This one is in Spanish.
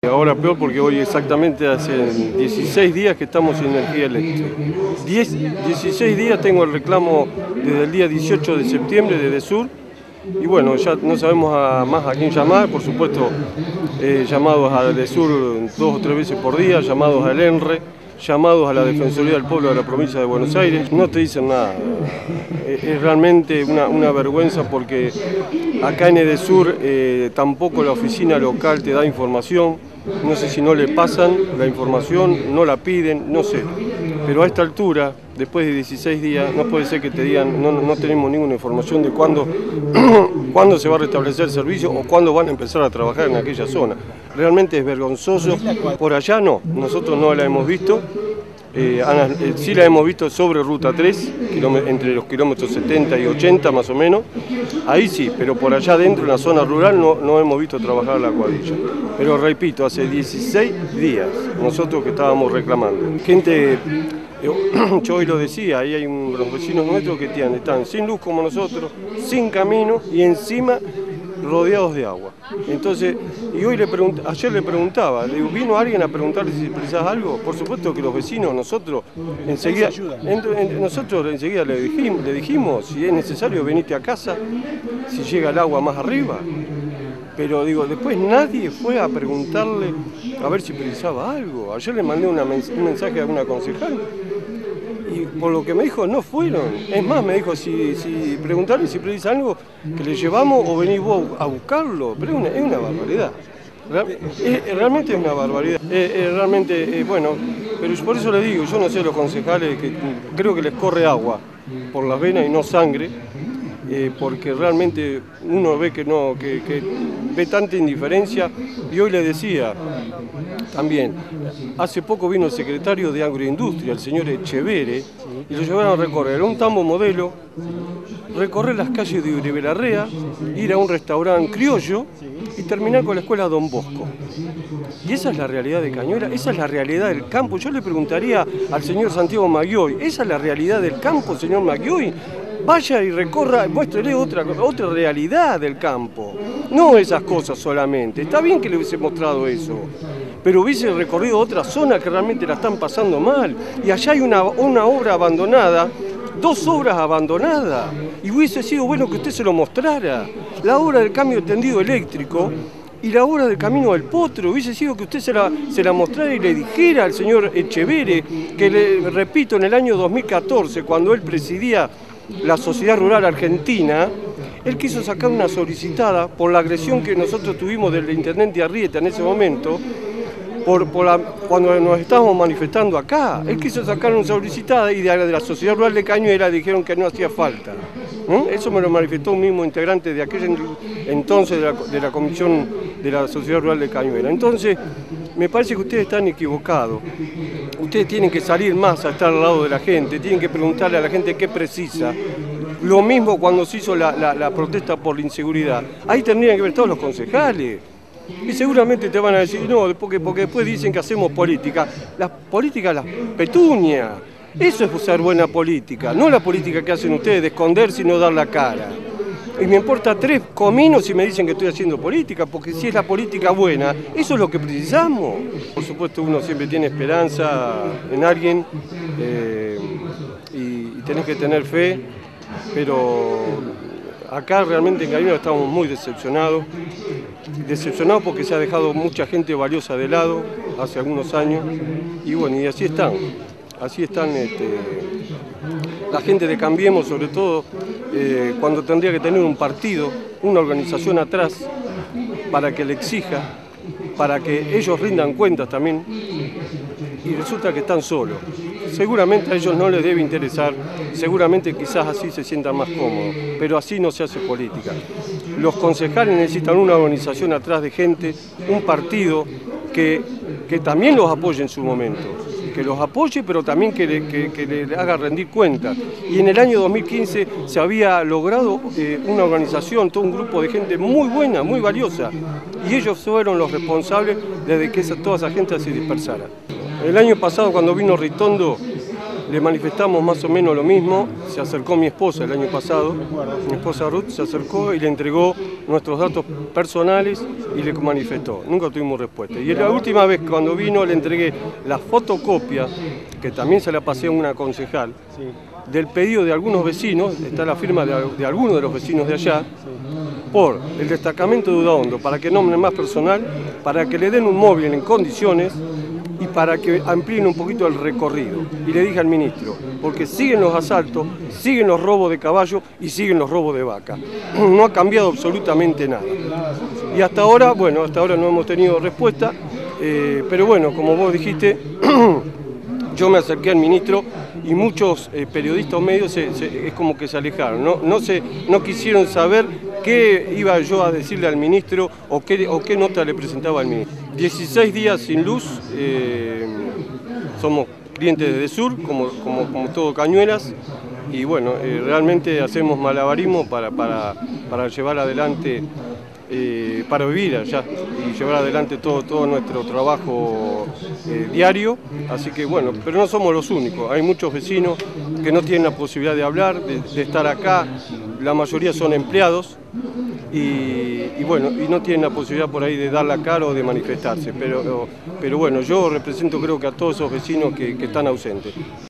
Ahora peor porque hoy exactamente hace 16 días que estamos sin energía eléctrica. 16 días tengo el reclamo desde el día 18 de septiembre de Edesur. Y bueno, ya no sabemos más a quién llamar, por supuesto, llamados a Edesur 2 o 3 veces por día, llamados al ENRE, llamados a la Defensoría del Pueblo de la provincia de Buenos Aires, no te dicen nada. Es realmente una vergüenza porque acá en Edesur tampoco la oficina local te da información, no sé si no le pasan la información, no la piden, no sé. Pero a esta altura, después de 16 días, no puede ser que te digan, no tenemos ninguna información de cuándo se va a restablecer el servicio o cuándo van a empezar a trabajar en aquella zona. Realmente es vergonzoso. Por allá no, nosotros no la hemos visto. Sí la hemos visto sobre Ruta 3, entre los kilómetros 70 y 80 más o menos. Ahí sí, pero por allá adentro, en la zona rural, no hemos visto trabajar la cuadrilla. Pero repito, hace 16 días nosotros que estábamos reclamando. Gente, yo hoy lo decía, ahí hay unos vecinos nuestros que están sin luz como nosotros, sin camino y encima rodeados de agua. Entonces, y hoy ayer le preguntaba, ¿vino alguien a preguntarle si precisás algo? Por supuesto que los vecinos, nosotros enseguida le dijimos, si es necesario venite a casa, si llega el agua más arriba. Pero digo, después nadie fue a preguntarle a ver si precisaba algo. Ayer le mandé un mensaje a una concejal y por lo que me dijo no fueron. Es más, me dijo si preguntarle si precisa algo, que le llevamos o venís vos a buscarlo. Pero es una barbaridad. Realmente es una barbaridad. Bueno, pero por eso le digo, yo no sé los concejales, que creo que les corre agua por las venas y no sangre. Porque realmente uno ve que ve tanta indiferencia. Y hoy le decía también, hace poco vino el secretario de Agroindustria, el señor Echevere, y lo llevaron a recorrer un tambo modelo, recorrer las calles de Uribe Larrea, ir a un restaurante criollo y terminar con la escuela Don Bosco. Y esa es la realidad de Cañuelas, esa es la realidad del campo. Yo le preguntaría al señor Santiago Maggioy, ¿esa es la realidad del campo, señor Maggioy? Vaya y recorra, muéstrele otra realidad del campo. No esas cosas solamente. Está bien que le hubiese mostrado eso, pero hubiese recorrido otra zona que realmente la están pasando mal. Y allá hay una obra abandonada, 2 obras abandonadas. Y hubiese sido bueno que usted se lo mostrara. La obra del cambio de tendido eléctrico y la obra del Camino del Potro. Hubiese sido que usted se la mostrara y le dijera al señor Echevere, que repito, en el año 2014, cuando él presidía la Sociedad Rural Argentina, él quiso sacar una solicitada por la agresión que nosotros tuvimos del intendente Arrieta en ese momento, cuando nos estábamos manifestando acá. Él quiso sacar una solicitada y de la Sociedad Rural de Cañuelas dijeron que no hacía falta. Eso me lo manifestó un mismo integrante de aquel entonces de la comisión de la Sociedad Rural de Cañuelas. Entonces, me parece que ustedes están equivocados. Ustedes tienen que salir más a estar al lado de la gente, tienen que preguntarle a la gente qué precisa. Lo mismo cuando se hizo la protesta por la inseguridad. Ahí tendrían que ver todos los concejales. Y seguramente te van a decir, no, porque después dicen que hacemos política. Las políticas, las petunias. Eso es ser buena política, no la política que hacen ustedes de esconderse y no dar la cara. Y me importa 3 cominos si me dicen que estoy haciendo política, porque si es la política buena, eso es lo que precisamos. Por supuesto, uno siempre tiene esperanza en alguien y tenés que tener fe, pero acá realmente en Cañuelas estamos muy decepcionados porque se ha dejado mucha gente valiosa de lado hace algunos años, y bueno, y así están la gente de Cambiemos, sobre todo, cuando tendría que tener un partido, una organización atrás, para que le exija, para que ellos rindan cuentas también, y resulta que están solos. Seguramente a ellos no les debe interesar, seguramente quizás así se sientan más cómodos, pero así no se hace política. Los concejales necesitan una organización atrás de gente, un partido que también los apoye en su momento. Que los apoye, pero también que le haga rendir cuentas. Y en el año 2015 se había logrado una organización, todo un grupo de gente muy buena, muy valiosa, y ellos fueron los responsables de que toda esa gente se dispersara. El año pasado, cuando vino Ritondo, le manifestamos más o menos lo mismo. Se acercó mi esposa el año pasado, mi esposa Ruth se acercó y le entregó nuestros datos personales y le manifestó. Nunca tuvimos respuesta. Y la última vez cuando vino le entregué la fotocopia, que también se la pasé a una concejal, del pedido de algunos vecinos, está la firma de algunos de los vecinos de allá, por el destacamento de Udaondo, para que nombren más personal, para que le den un móvil en condiciones y para que amplíen un poquito el recorrido. Y le dije al ministro, porque siguen los asaltos, siguen los robos de caballo y siguen los robos de vaca. No ha cambiado absolutamente nada. Y hasta ahora, bueno, hasta ahora no hemos tenido respuesta, pero bueno, como vos dijiste, yo me acerqué al ministro y muchos periodistas o medios es como que se alejaron, no quisieron saber qué iba yo a decirle al ministro o qué nota le presentaba al ministro. 16 días sin luz, somos clientes de Sur, como todo Cañuelas, y bueno, realmente hacemos malabarismo para llevar adelante, para vivir allá y llevar adelante todo nuestro trabajo diario, así que bueno, pero no somos los únicos, hay muchos vecinos que no tienen la posibilidad de hablar, de estar acá, la mayoría son empleados y bueno, y no tienen la posibilidad por ahí de dar la cara o de manifestarse, pero bueno, yo represento creo que a todos esos vecinos que están ausentes.